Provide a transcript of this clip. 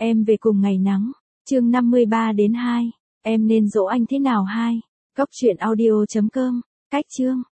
Em về cùng ngày nắng. Chương 53 đến 2. Em nên dỗ anh thế nào 2. Cóc truyện audio.com. Cách chương.